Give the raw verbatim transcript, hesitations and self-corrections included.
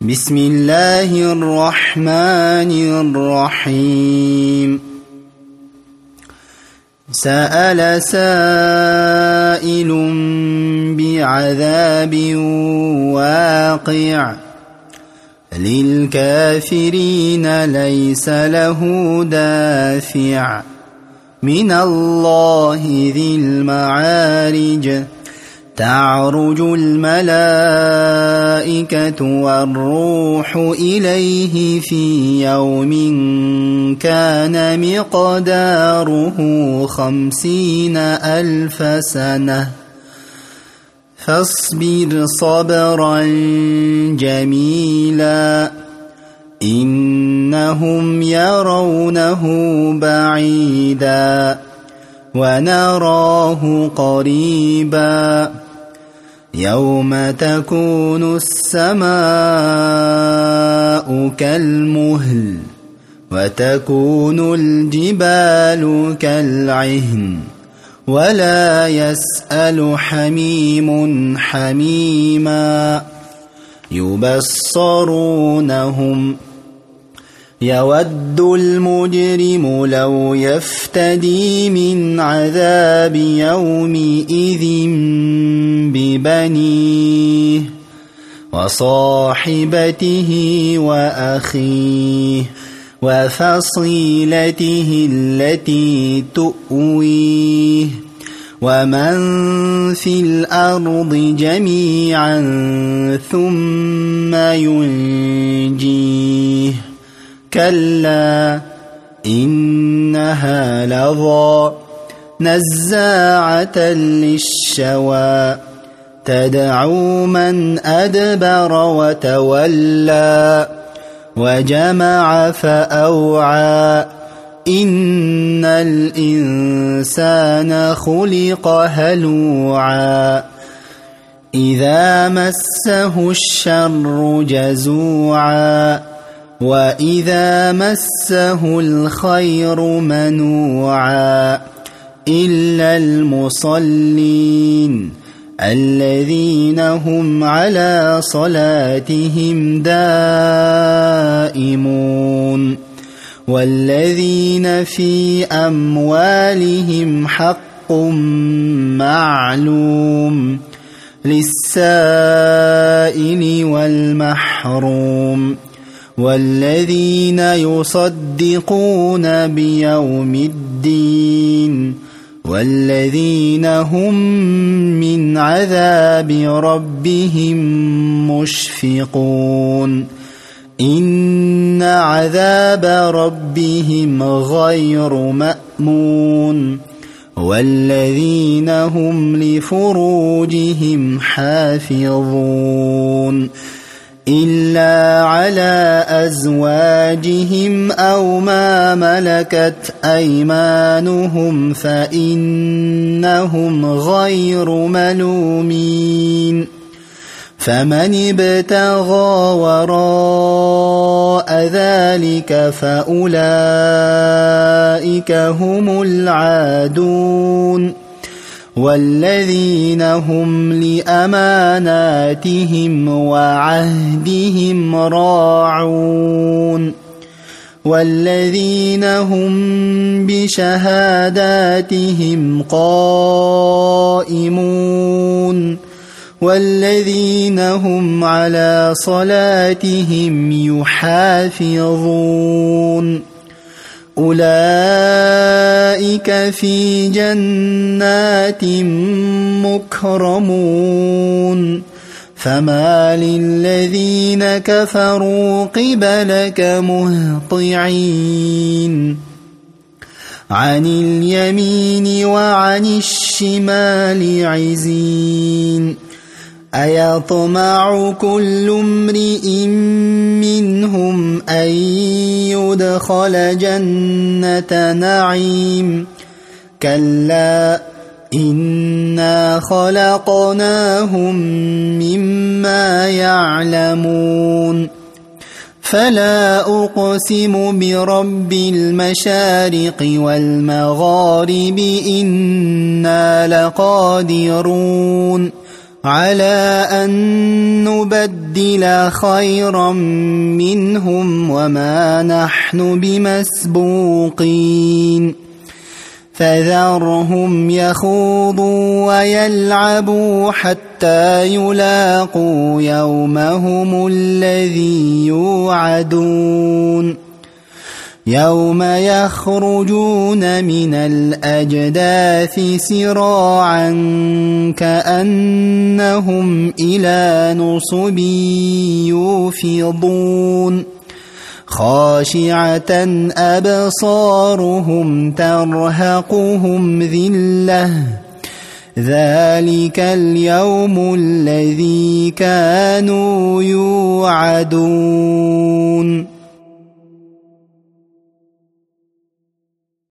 بسم الله الرحمن الرحيم سأل سائل بعذاب واقع للكافرين ليس له دافع من الله ذي المعارج تعرج الملائكة والروح إليه في يوم كان مقداره خمسين ألف سنة فاصبر صبرا جميلا إنهم يرونه بعيدا ونراه قريبا يوم تكون السماء كالمهل وتكون الجبال كالعهن ولا يسأل حميم حميما يبصرونهم يود المجرم لو يفتدي من عذاب يومئذ ببنيه وصاحبته وأخيه وفصيلته التي تؤويه ومن في الأرض جميعا ثم ينجيه كلا إنها لظى نزاعة للشوى تدعو من أدبر وتولى وجمع فأوعى إن الإنسان خلق هلوعا إذا مسه الشر جزوعا وإذا مسه الخير منوعا إلا المصلين الذين هم على صلاتهم دائمون والذين في أموالهم حق معلوم للسائل والمحروم والذين يصدقون بيوم الدين والذين هم من عذاب ربهم مشفقون إن عذاب ربهم غير مأمون والذين هم لفروجهم حافظون إلا على أزواجهم أو ما ملكت أيمانهم فإنهم غير ملومين فمن ابتغى وراء ذلك فأولئك هم العادون والذين هم لأماناتهم وعهدهم راعون والذين هم بشهاداتهم قائمون والذين هم على صلاتهم يحافظون أولئك في جنات مكرمون فما للذين كفروا قبلك مهطعين عن اليمين وعن الشمال عزين أيطمع كل امرئ منهم أن يدخل جنة نعيم كلا إنا خلقناهم مما يعلمون فلا أقسم برب المشارق والمغارب إنا لقادرون على أن نبدل خيرا منهم وما نحن بمسبوقين فذرهم يخوضوا ويلعبوا حتى يلاقوا يومهم الذي يوعدون يوم يخرجون من الأجداث سراعا كأنهم إلى نصب يوفضون خاشعة أبصارهم ترهقهم ذلة ذلك اليوم الذي كانوا يوعدون